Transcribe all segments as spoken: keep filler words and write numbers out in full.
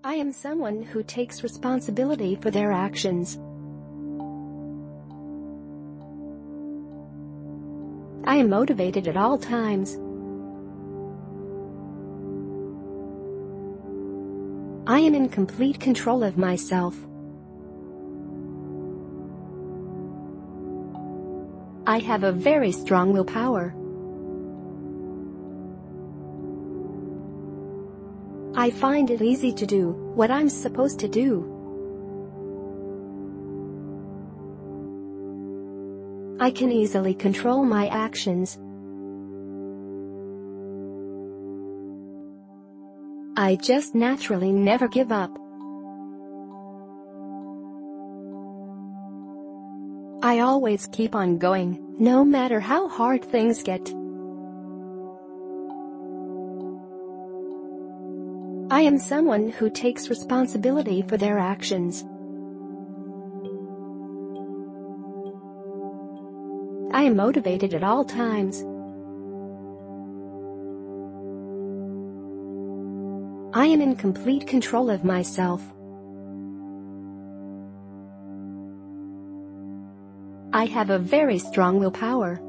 I am someone who takes responsibility for their actions. I am motivated at all times. I am in complete control of myself. I have a very strong willpower. I find it easy to do what I'm supposed to do. I can easily control my actions. I just naturally never give up. I always keep on going, no matter how hard things get. I am someone who takes responsibility for their actions. I am motivated at all times. I am in complete control of myself. I have a very strong willpower.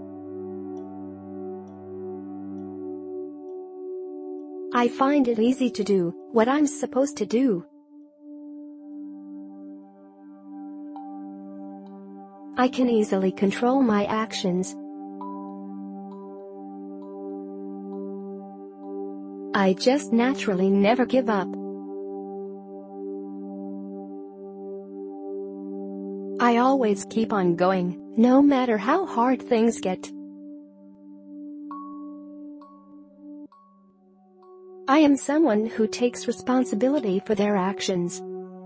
I find it easy to do what I'm supposed to do. I can easily control my actions. I just naturally never give up. I always keep on going, no matter how hard things get. I am someone who takes responsibility for their actions.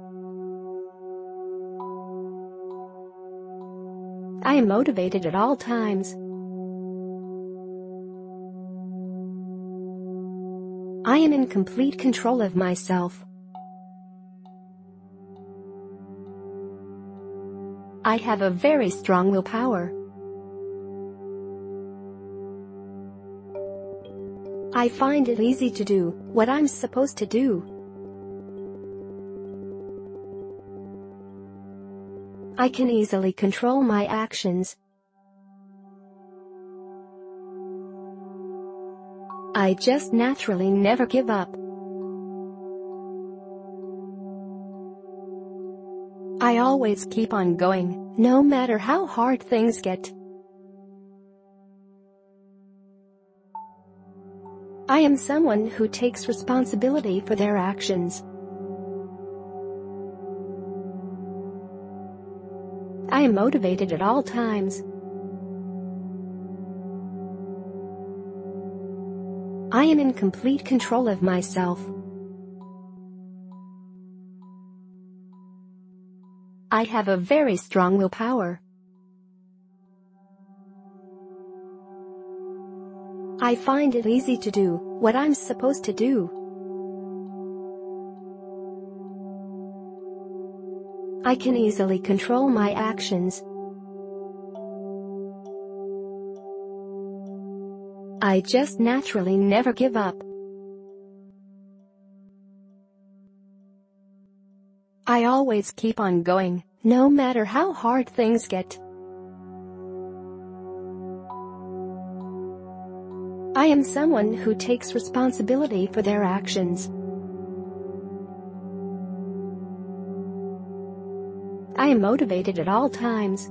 I am motivated at all times. I am in complete control of myself. I have a very strong willpower. I find it easy to do what I'm supposed to do. I can easily control my actions. I just naturally never give up. I always keep on going, no matter how hard things get. I am someone who takes responsibility for their actions. I am motivated at all times. I am in complete control of myself. I have a very strong willpower. I find it easy to do what I'm supposed to do. I can easily control my actions. I just naturally never give up. I always keep on going, no matter how hard things get. I am someone who takes responsibility for their actions. I am motivated at all times.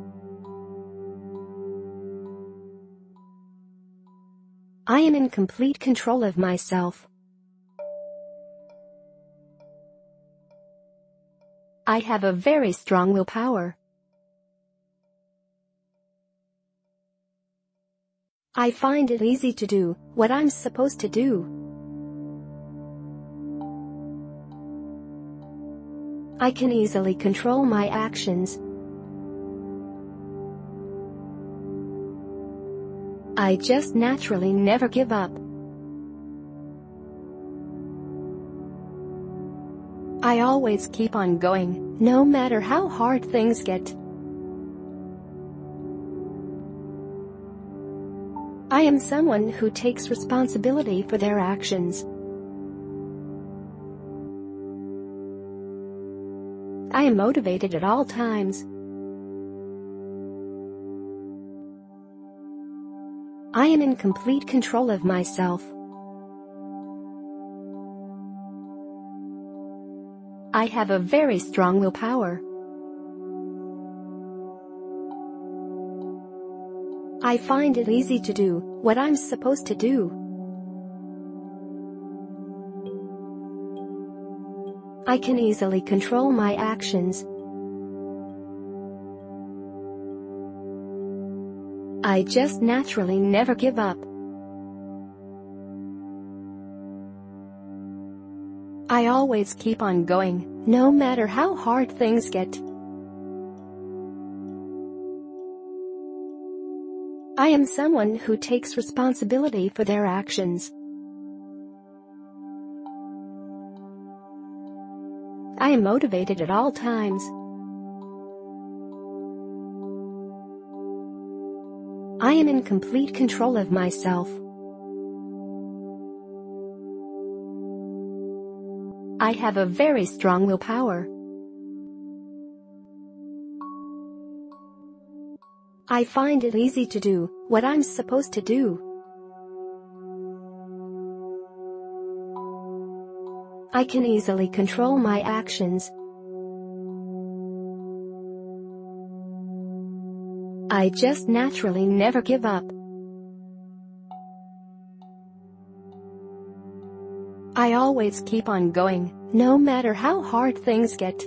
I am in complete control of myself. I have a very strong willpower. I find it easy to do what I'm supposed to do. I can easily control my actions. I just naturally never give up. I always keep on going, no matter how hard things get. I am someone who takes responsibility for their actions. I am motivated at all times. I am in complete control of myself. I have a very strong willpower. I find it easy to do what I'm supposed to do. I can easily control my actions. I just naturally never give up. I always keep on going, no matter how hard things get. I am someone who takes responsibility for their actions. I am motivated at all times. I am in complete control of myself. I have a very strong willpower. I find it easy to do what I'm supposed to do. I can easily control my actions. I just naturally never give up. I always keep on going, no matter how hard things get.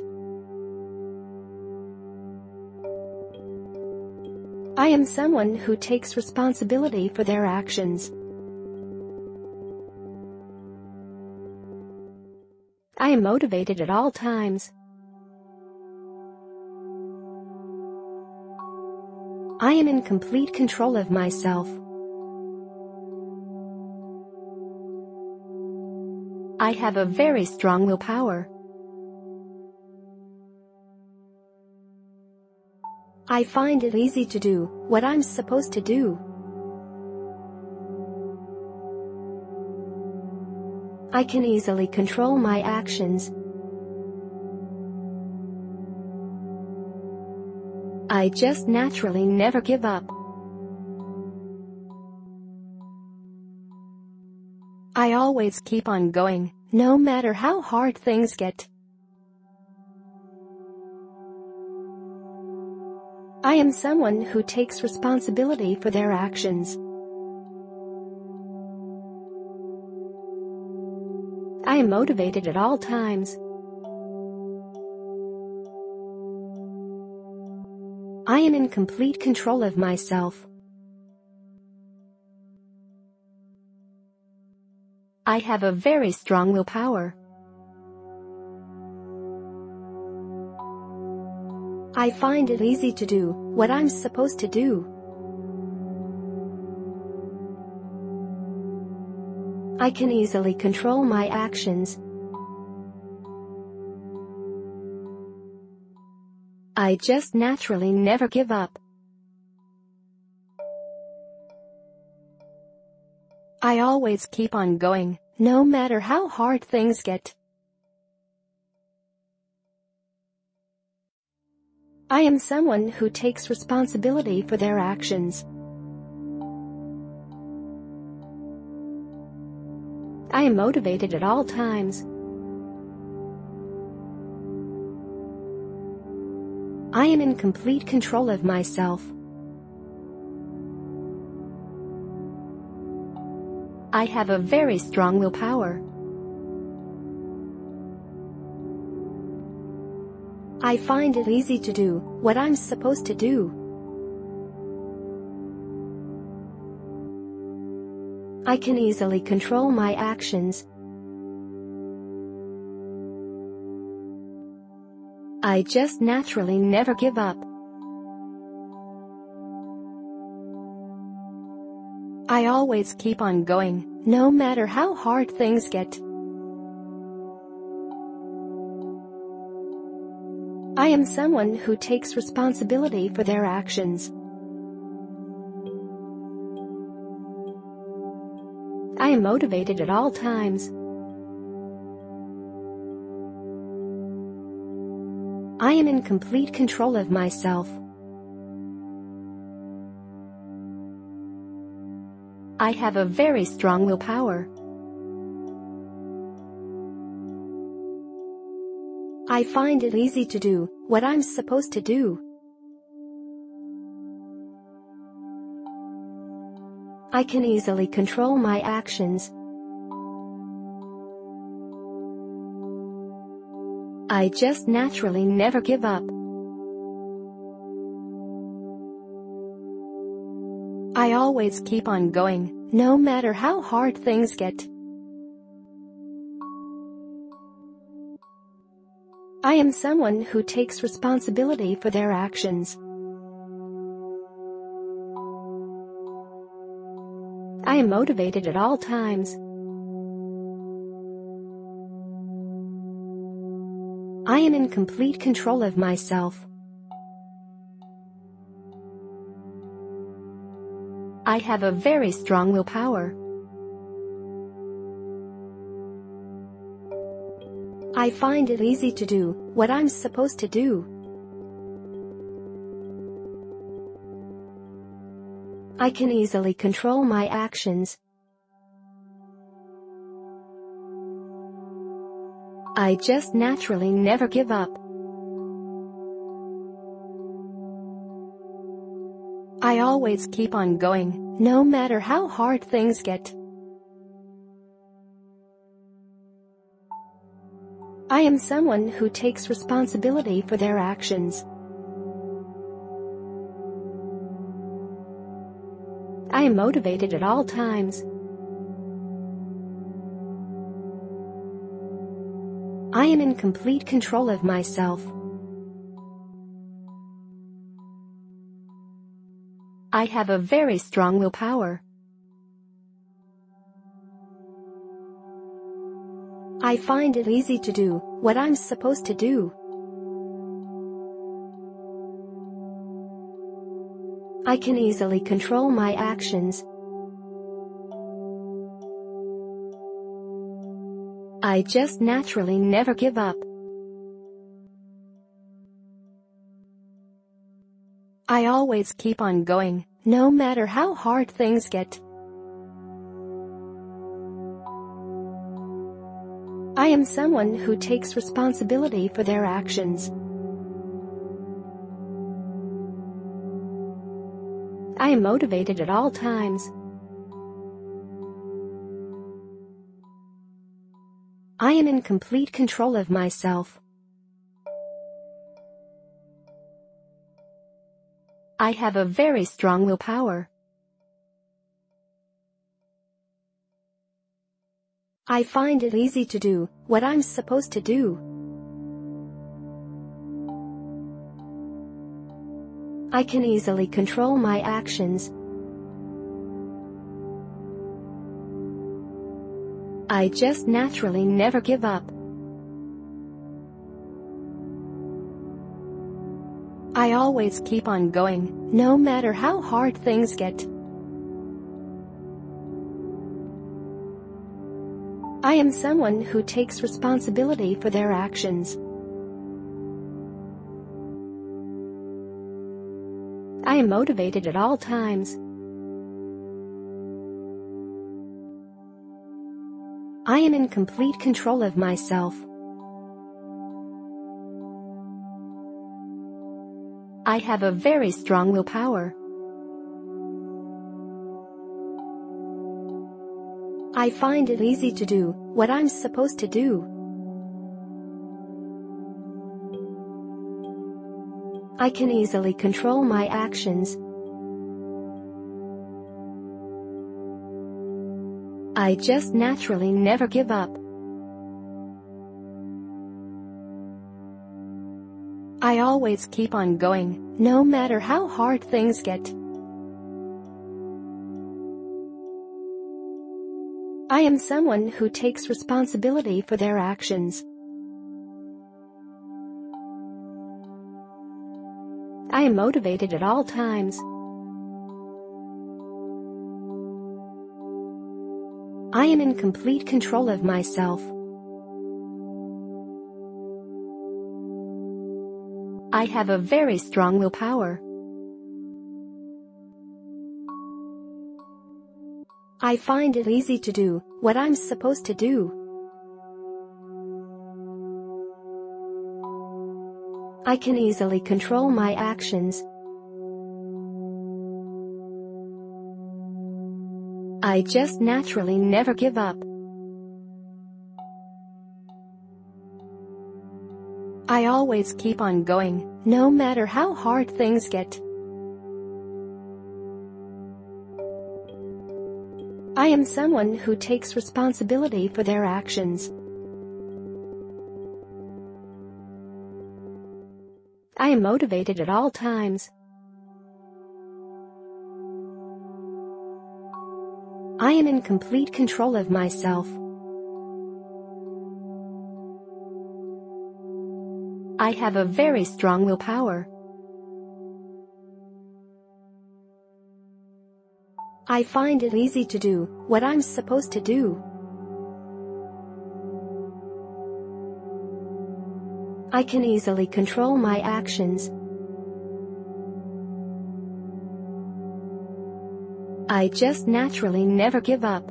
I am someone who takes responsibility for their actions. I am motivated at all times. I am in complete control of myself. I have a very strong willpower. I find it easy to do what I'm supposed to do. I can easily control my actions. I just naturally never give up. I always keep on going, no matter how hard things get. I am someone who takes responsibility for their actions. I am motivated at all times. I am in complete control of myself. I have a very strong willpower. I find it easy to do what I'm supposed to do. I can easily control my actions. I just naturally never give up. I always keep on going, no matter how hard things get. I am someone who takes responsibility for their actions. I am motivated at all times. I am in complete control of myself. I have a very strong willpower. I find it easy to do what I'm supposed to do. I can easily control my actions. I just naturally never give up. I always keep on going, no matter how hard things get. I am someone who takes responsibility for their actions. I am motivated at all times. am in complete control of myself. I have a very strong willpower. I find it easy to do what I'm supposed to do. I can easily control my actions. I just naturally never give up. I always keep on going, no matter how hard things get. I am someone who takes responsibility for their actions. I am motivated at all times. I am in complete control of myself. I have a very strong willpower. I find it easy to do what I'm supposed to do. I can easily control my actions. I just naturally never give up. I always keep on going, no matter how hard things get. I am someone who takes responsibility for their actions. I am motivated at all times. I am in complete control of myself. I have a very strong willpower. I find it easy to do what I'm supposed to do. I can easily control my actions. I just naturally never give up. I always keep on going, no matter how hard things get. I am someone who takes responsibility for their actions. I am motivated at all times. I am in complete control of myself. I have a very strong willpower. I find it easy to do what I'm supposed to do. I can easily control my actions. I just naturally never give up. I always keep on going, no matter how hard things get. I am someone who takes responsibility for their actions. I am motivated at all times. I am in complete control of myself. I have a very strong willpower. I find it easy to do what I'm supposed to do. I can easily control my actions. I just naturally never give up. I always keep on going, no matter how hard things get. I am someone who takes responsibility for their actions. I am motivated at all times. I am in complete control of myself. I have a very strong willpower. I find it easy to do what I'm supposed to do. I can easily control my actions. I just naturally never give up. I always keep on going, no matter how hard things get. I am someone who takes responsibility for their actions. I am motivated at all times. I am in complete control of myself. I have a very strong willpower. I find it easy to do what I'm supposed to do. I can easily control my actions. I just naturally never give up.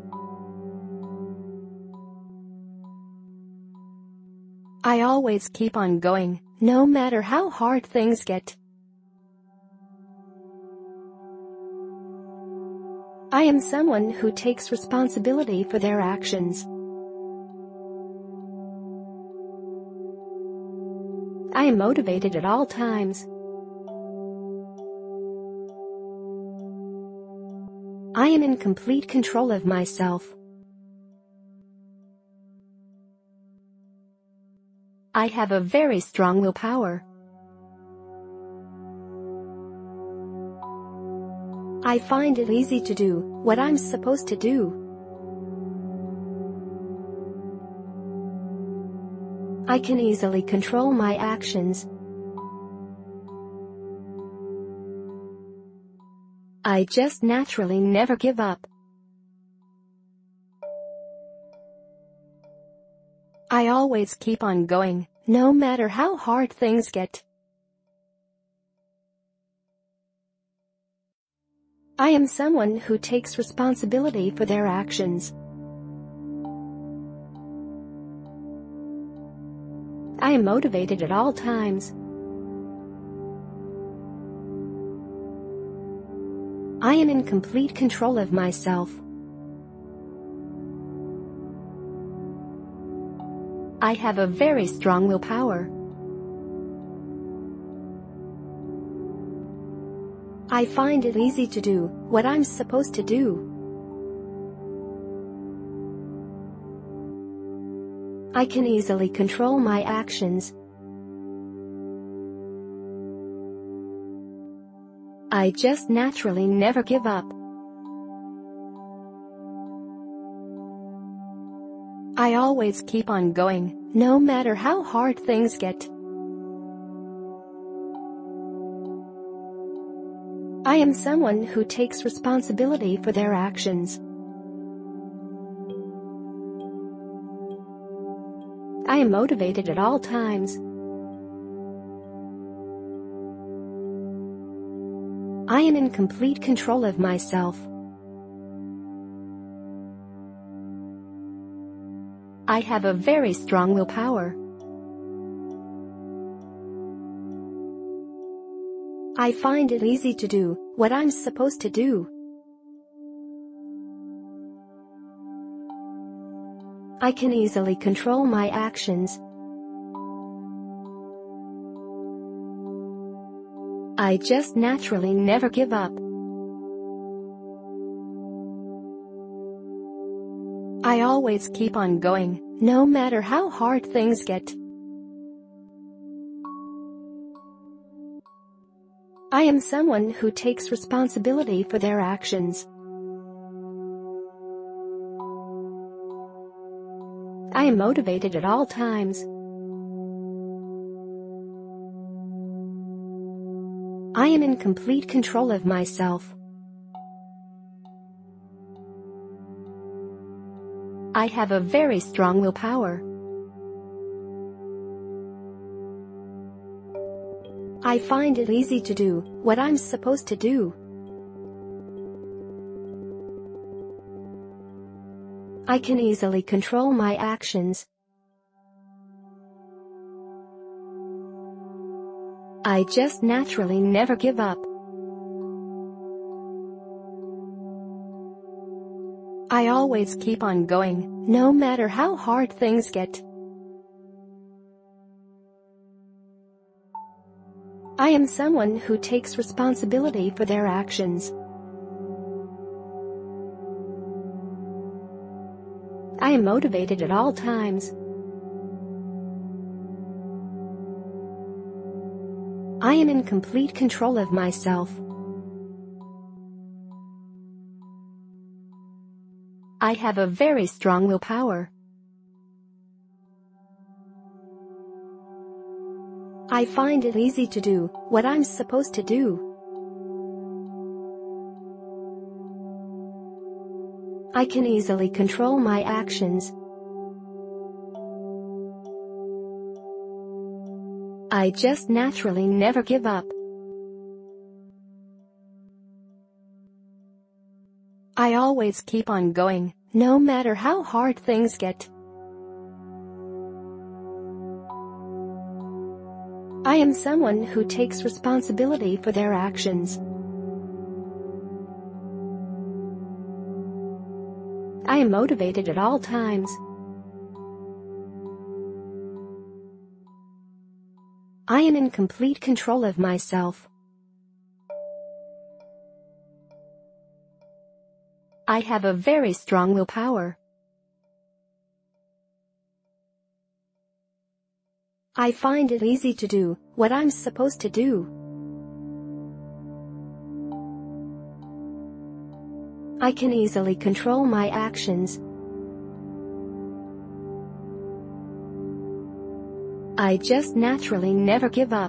I always keep on going, no matter how hard things get. I am someone who takes responsibility for their actions. I am motivated at all times. I am in complete control of myself. I have a very strong willpower. I find it easy to do what I'm supposed to do. I can easily control my actions. I just naturally never give up. I always keep on going, no matter how hard things get. I am someone who takes responsibility for their actions. I am motivated at all times. I am in complete control of myself. I have a very strong willpower. I find it easy to do what I'm supposed to do. I can easily control my actions. I just naturally never give up. I always keep on going, no matter how hard things get. I am someone who takes responsibility for their actions. I am motivated at all times. I am in complete control of myself. I have a very strong willpower. I find it easy to do what I'm supposed to do. I can easily control my actions. I just naturally never give up. I always keep on going, no matter how hard things get. I am someone who takes responsibility for their actions. I am motivated at all times. I am in complete control of myself. I have a very strong willpower. I find it easy to do what I'm supposed to do. I can easily control my actions. I just naturally never give up. I always keep on going, no matter how hard things get. I am someone who takes responsibility for their actions. I am motivated at all times. I am in complete control of myself. I have a very strong willpower. I find it easy to do what I'm supposed to do. I can easily control my actions. I just naturally never give up. I always keep on going, no matter how hard things get. I am someone who takes responsibility for their actions. I am motivated at all times. I am in complete control of myself. I have a very strong willpower. I find it easy to do what I'm supposed to do. I can easily control my actions. I just naturally never give up.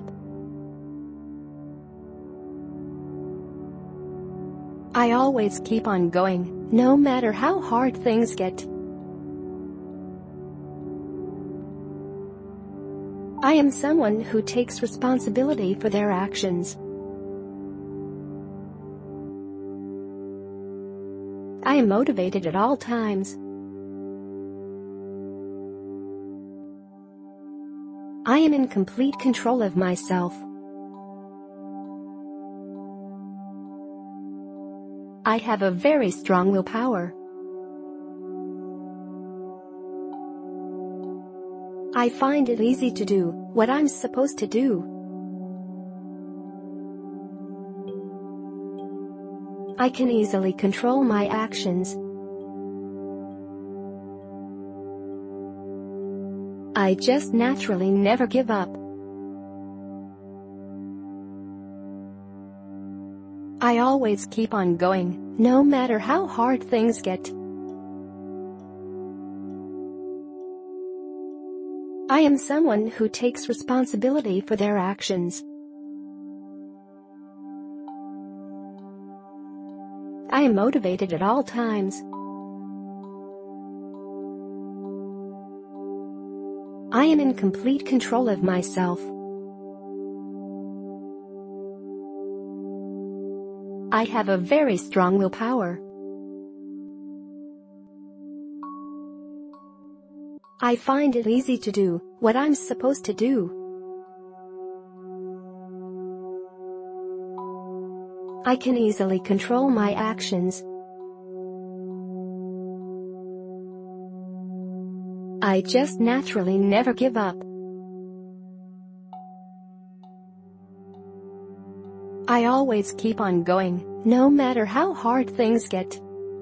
I always keep on going, no matter how hard things get. I am someone who takes responsibility for their actions. I am motivated at all times. I am in complete control of myself. I have a very strong willpower. I find it easy to do what I'm supposed to do. I can easily control my actions. I just naturally never give up. I always keep on going, no matter how hard things get. I am someone who takes responsibility for their actions. I am motivated at all times. I am in complete control of myself. I have a very strong willpower. I find it easy to do what I'm supposed to do. I can easily control my actions. I just naturally never give up. I always keep on going, no matter how hard things get.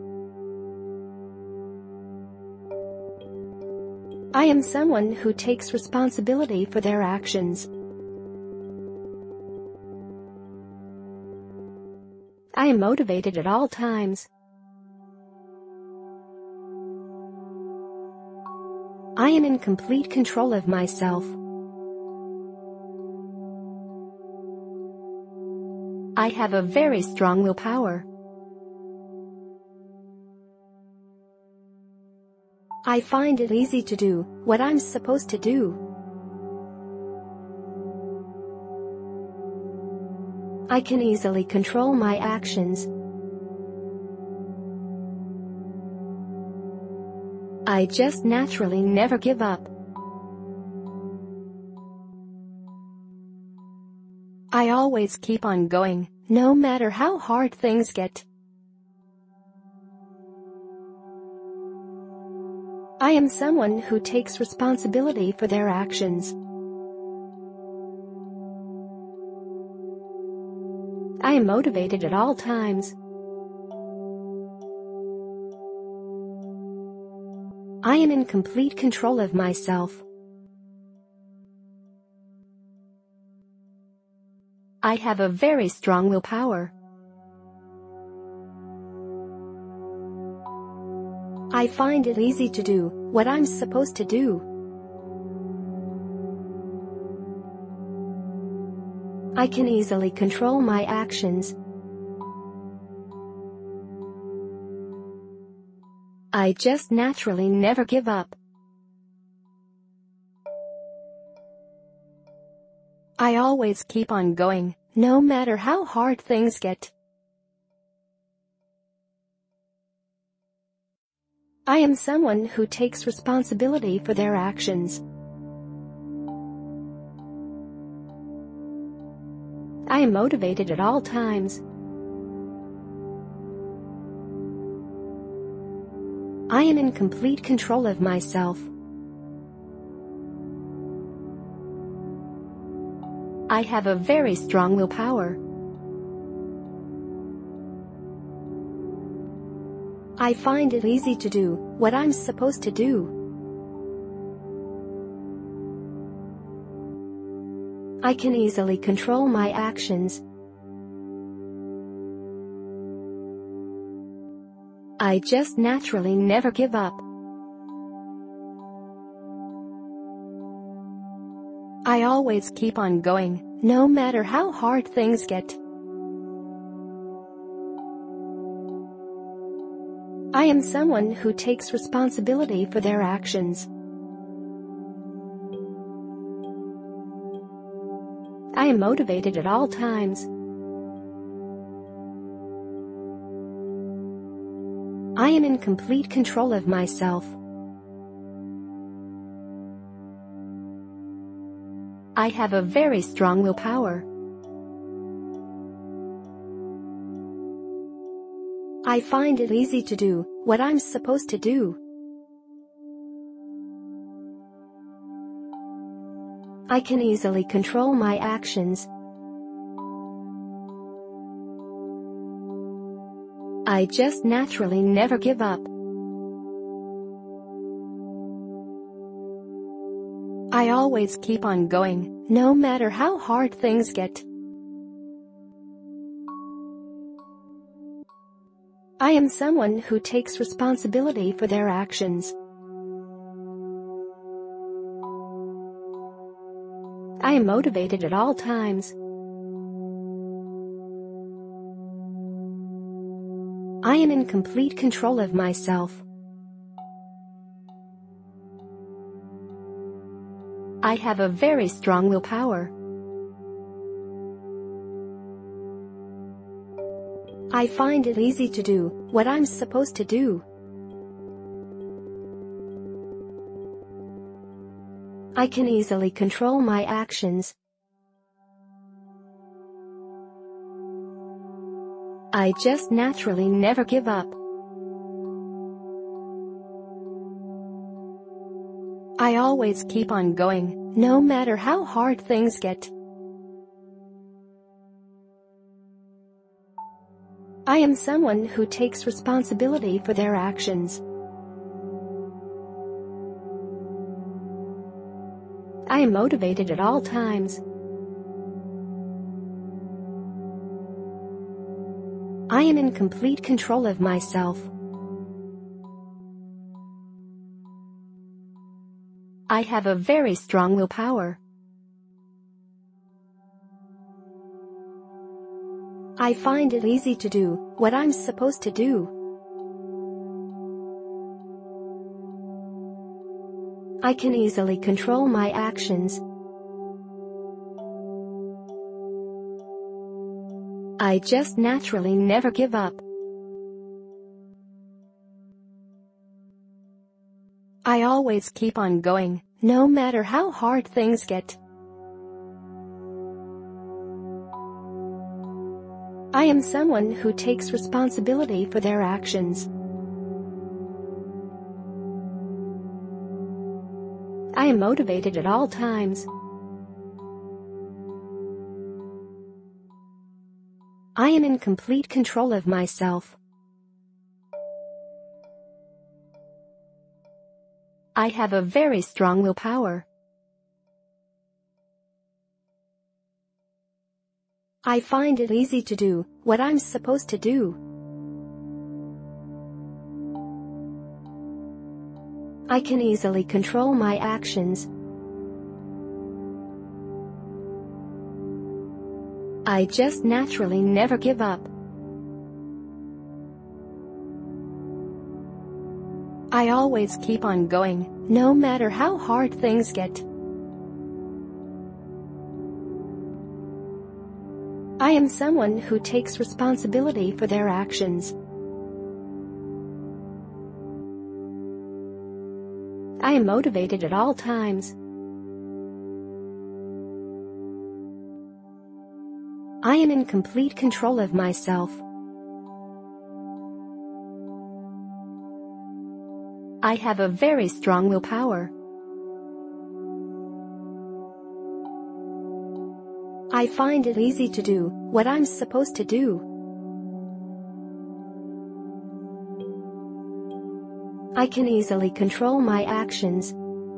I am someone who takes responsibility for their actions. I am motivated at all times. I am in complete control of myself. I have a very strong willpower. I find it easy to do what I'm supposed to do. I can easily control my actions. I just naturally never give up. I always keep on going, no matter how hard things get. I am someone who takes responsibility for their actions. I am motivated at all times. I am in complete control of myself. I have a very strong willpower. I find it easy to do what I'm supposed to do. I can easily control my actions. I just naturally never give up. I always keep on going, no matter how hard things get. I am someone who takes responsibility for their actions. I am motivated at all times. I am in complete control of myself. I have a very strong willpower. I find it easy to do what I'm supposed to do. I can easily control my actions. I just naturally never give up. I always keep on going, no matter how hard things get. I am someone who takes responsibility for their actions. I am motivated at all times. I am in complete control of myself. I have a very strong willpower. I find it easy to do what I'm supposed to do. I can easily control my actions. I just naturally never give up. I always keep on going, no matter how hard things get. I am someone who takes responsibility for their actions. I am motivated at all times. I am in complete control of myself. I have a very strong willpower. I find it easy to do what I'm supposed to do. I can easily control my actions. I just naturally never give up. I always keep on going, no matter how hard things get. I am someone who takes responsibility for their actions. I am motivated at all times. I am in complete control of myself. I have a very strong willpower. I find it easy to do what I'm supposed to do. I can easily control my actions. I just naturally never give up. I always keep on going, no matter how hard things get. I am someone who takes responsibility for their actions. I am motivated at all times. I am in complete control of myself. I have a very strong willpower. I find it easy to do what I'm supposed to do. I can easily control my actions. I just naturally never give up. I always keep on going, no matter how hard things get. I am someone who takes responsibility for their actions. I am motivated at all times. I am in complete control of myself. I have a very strong willpower. I find it easy to do what I'm supposed to do. I can easily control my actions.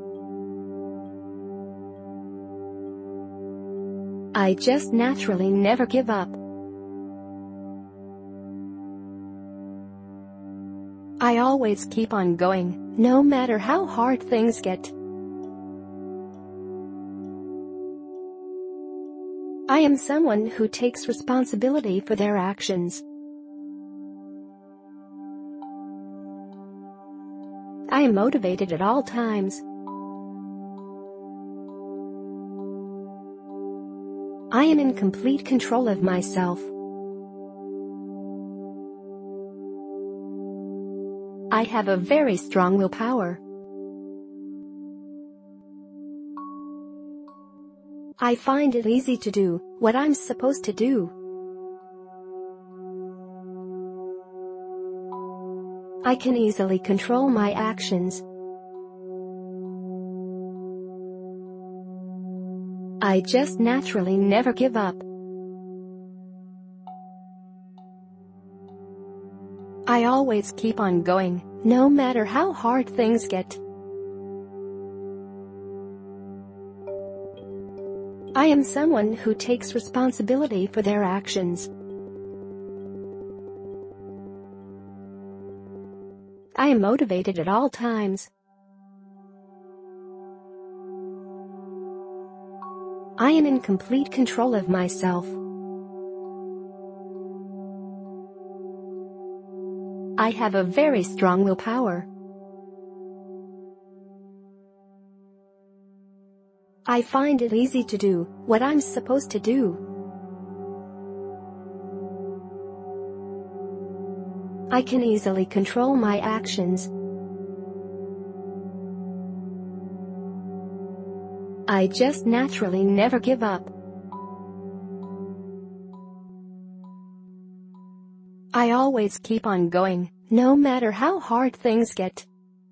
I just naturally never give up. I always keep on going, no matter how hard things get. I am someone who takes responsibility for their actions. I am motivated at all times. I am in complete control of myself. I have a very strong willpower. I find it easy to do what I'm supposed to do. I can easily control my actions. I just naturally never give up. I always keep on going, no matter how hard things get. I am someone who takes responsibility for their actions. I am motivated at all times. I am in complete control of myself. I have a very strong willpower. I find it easy to do what I'm supposed to do. I can easily control my actions. I just naturally never give up. I always keep on going, no matter how hard things get.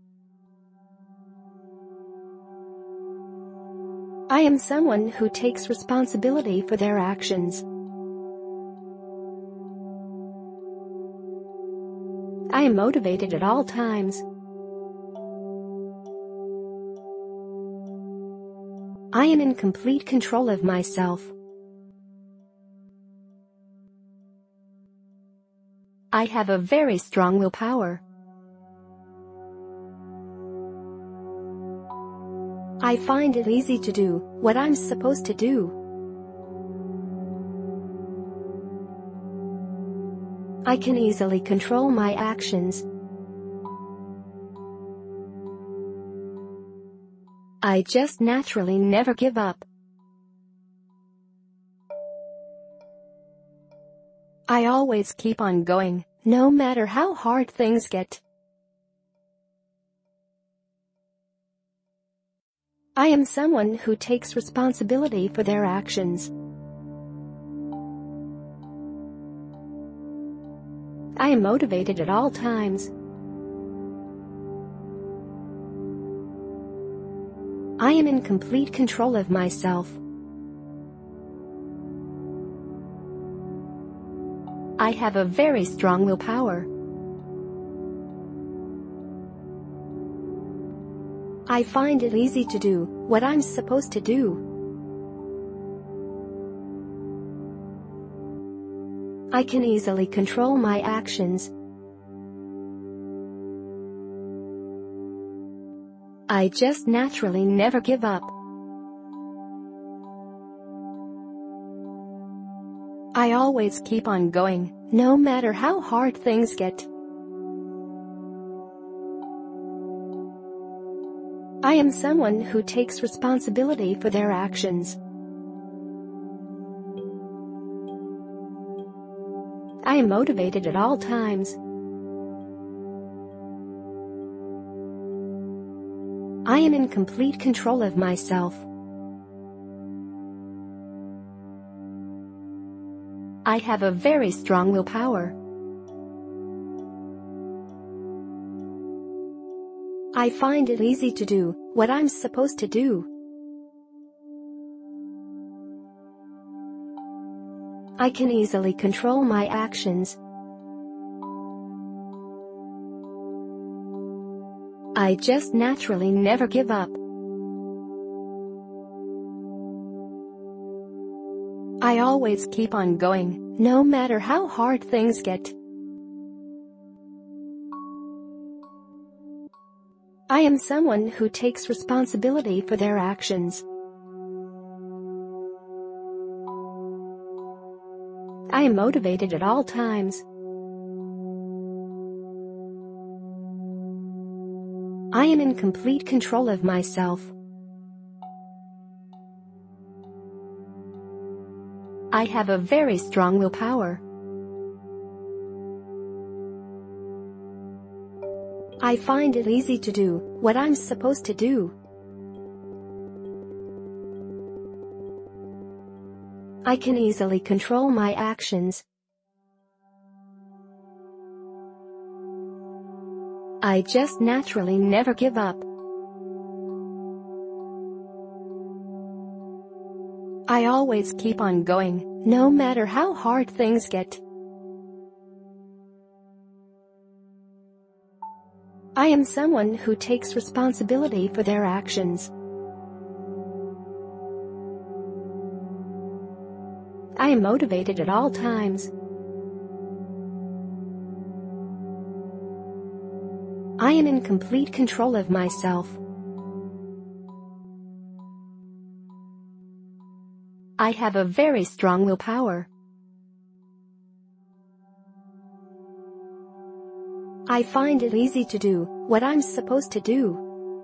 I am someone who takes responsibility for their actions. I am motivated at all times. I am in complete control of myself. I have a very strong willpower. I find it easy to do what I'm supposed to do. I can easily control my actions. I just naturally never give up. always keep on going, no matter how hard things get. I am someone who takes responsibility for their actions. I am motivated at all times. I am in complete control of myself. I have a very strong willpower. I find it easy to do what I'm supposed to do. I can easily control my actions. I just naturally never give up. I always keep on going, no matter how hard things get. I am someone who takes responsibility for their actions. I am motivated at all times. I am in complete control of myself. I have a very strong willpower. I find it easy to do what I'm supposed to do. I can easily control my actions. I just naturally never give up. I always keep on going, no matter how hard things get. I am someone who takes responsibility for their actions. I am motivated at all times. I am in complete control of myself. I have a very strong willpower. I find it easy to do what I'm supposed to do. I can easily control my actions. I just naturally never give up. I always keep on going, no matter how hard things get. I am someone who takes responsibility for their actions. I am motivated at all times. I am in complete control of myself. I have a very strong willpower. I find it easy to do what I'm supposed to do.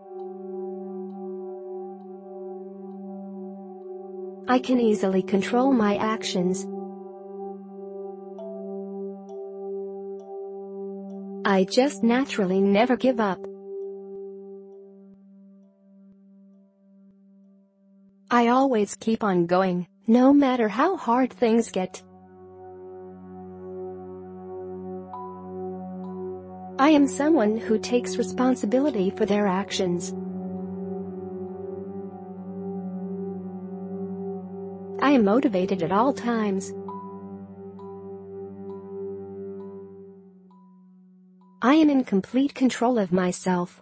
I can easily control my actions. I just naturally never give up. I always keep on going, no matter how hard things get. I am someone who takes responsibility for their actions. I am motivated at all times. I am in complete control of myself.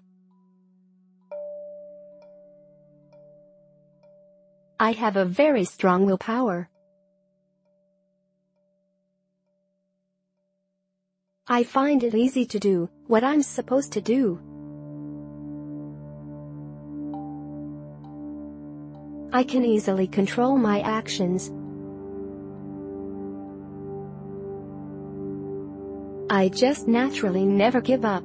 I have a very strong willpower. I find it easy to do what I'm supposed to do. I can easily control my actions. I just naturally never give up.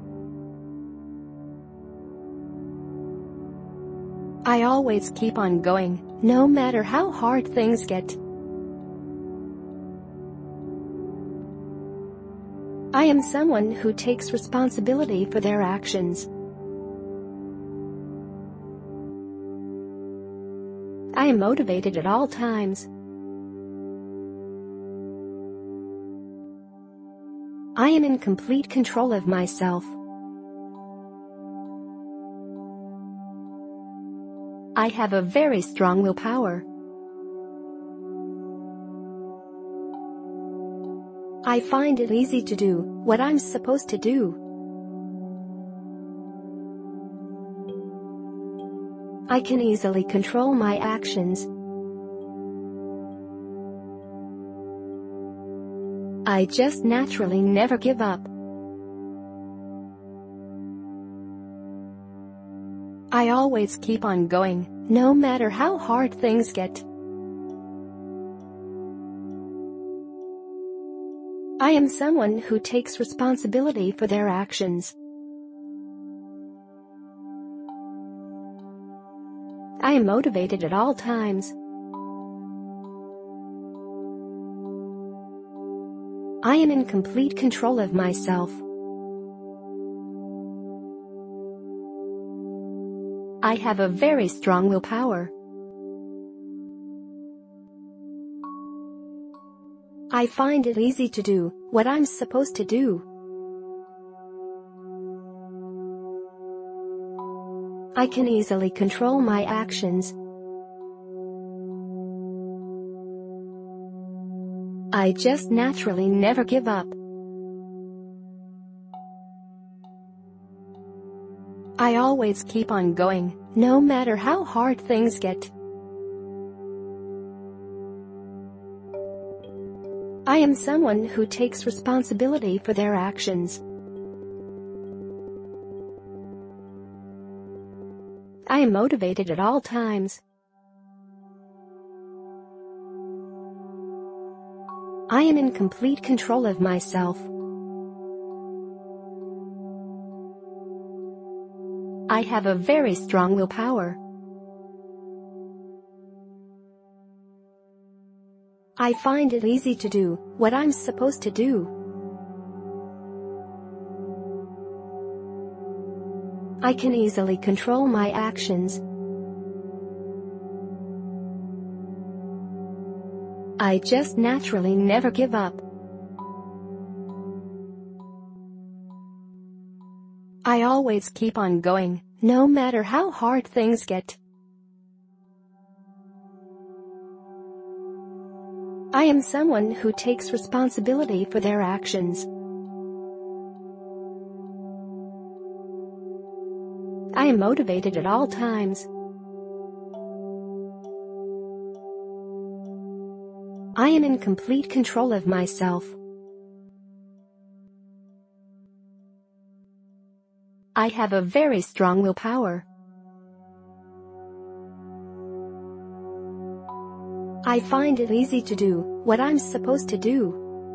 I always keep on going, no matter how hard things get. I am someone who takes responsibility for their actions. I am motivated at all times. I am in complete control of myself. I have a very strong willpower. I find it easy to do what I'm supposed to do. I can easily control my actions. I just naturally never give up. I always keep on going, no matter how hard things get. I am someone who takes responsibility for their actions. I am motivated at all times. I am in complete control of myself. I have a very strong willpower. I find it easy to do what I'm supposed to do. I can easily control my actions. I just naturally never give up. I always keep on going, no matter how hard things get. I am someone who takes responsibility for their actions. I am motivated at all times. I am in complete control of myself. I have a very strong willpower. I find it easy to do what I'm supposed to do. I can easily control my actions. I just naturally never give up. I always keep on going, no matter how hard things get. I am someone who takes responsibility for their actions. I am motivated at all times. I am in complete control of myself. I have a very strong willpower. I find it easy to do what I'm supposed to do.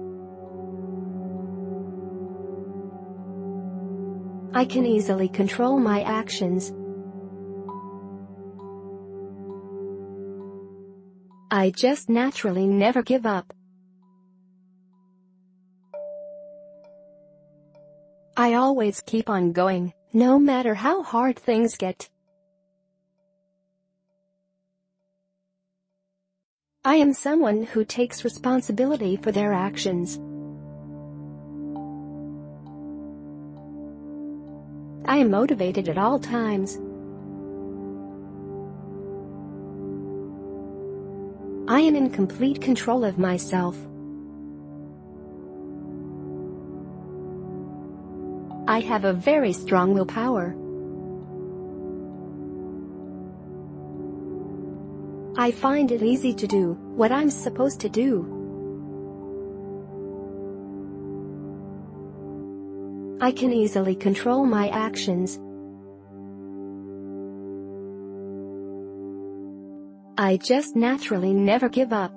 I can easily control my actions. I just naturally never give up. I always keep on going, no matter how hard things get. I am someone who takes responsibility for their actions. I am motivated at all times. I am in complete control of myself. I have a very strong willpower. I find it easy to do what I'm supposed to do. I can easily control my actions. I just naturally never give up.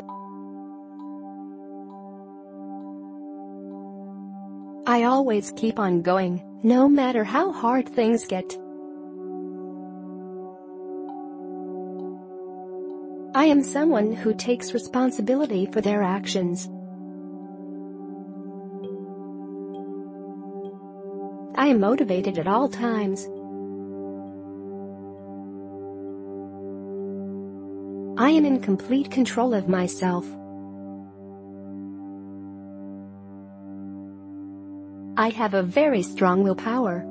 I always keep on going, no matter how hard things get. I am someone who takes responsibility for their actions. I am motivated at all times. I am in complete control of myself. I have a very strong willpower.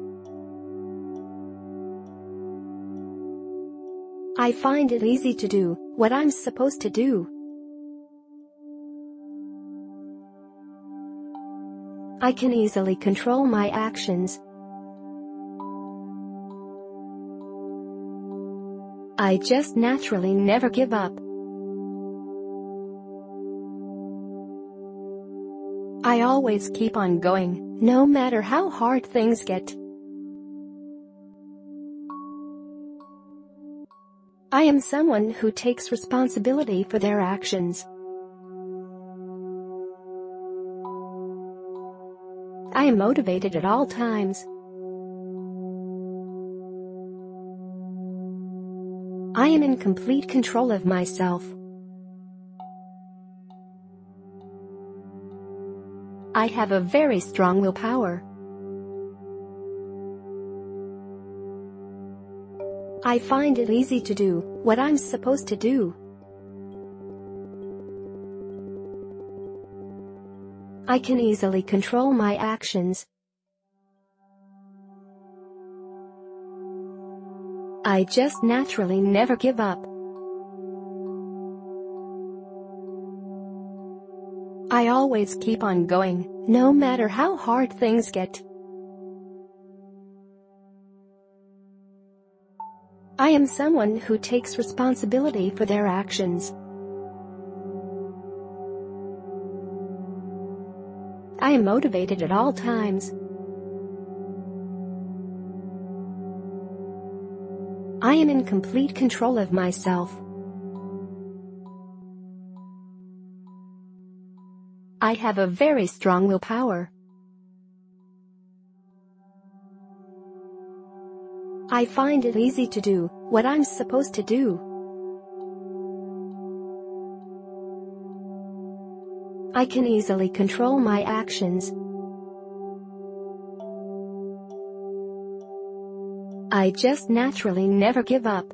I find it easy to do what I'm supposed to do. I can easily control my actions. I just naturally never give up. I always keep on going, no matter how hard things get. I am someone who takes responsibility for their actions. I am motivated at all times. I am in complete control of myself. I have a very strong willpower. I find it easy to do what I'm supposed to do. I can easily control my actions. I just naturally never give up. I always keep on going, no matter how hard things get. I am someone who takes responsibility for their actions. I am motivated at all times. I am in complete control of myself. I have a very strong willpower. I find it easy to do what I'm supposed to do. I can easily control my actions. I just naturally never give up.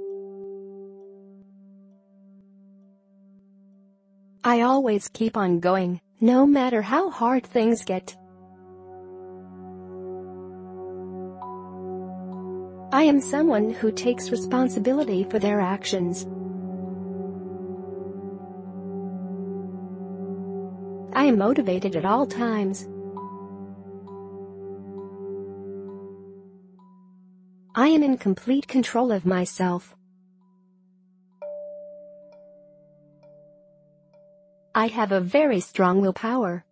I always keep on going, no matter how hard things get. I am someone who takes responsibility for their actions. I am motivated at all times. I am in complete control of myself. I have a very strong willpower.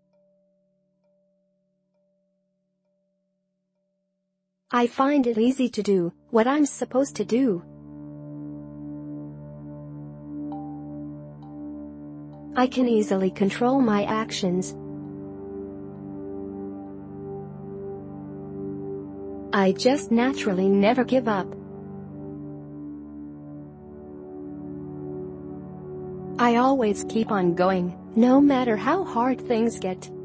I find it easy to do what I'm supposed to do. I can easily control my actions. I just naturally never give up. I always keep on going, no matter how hard things get.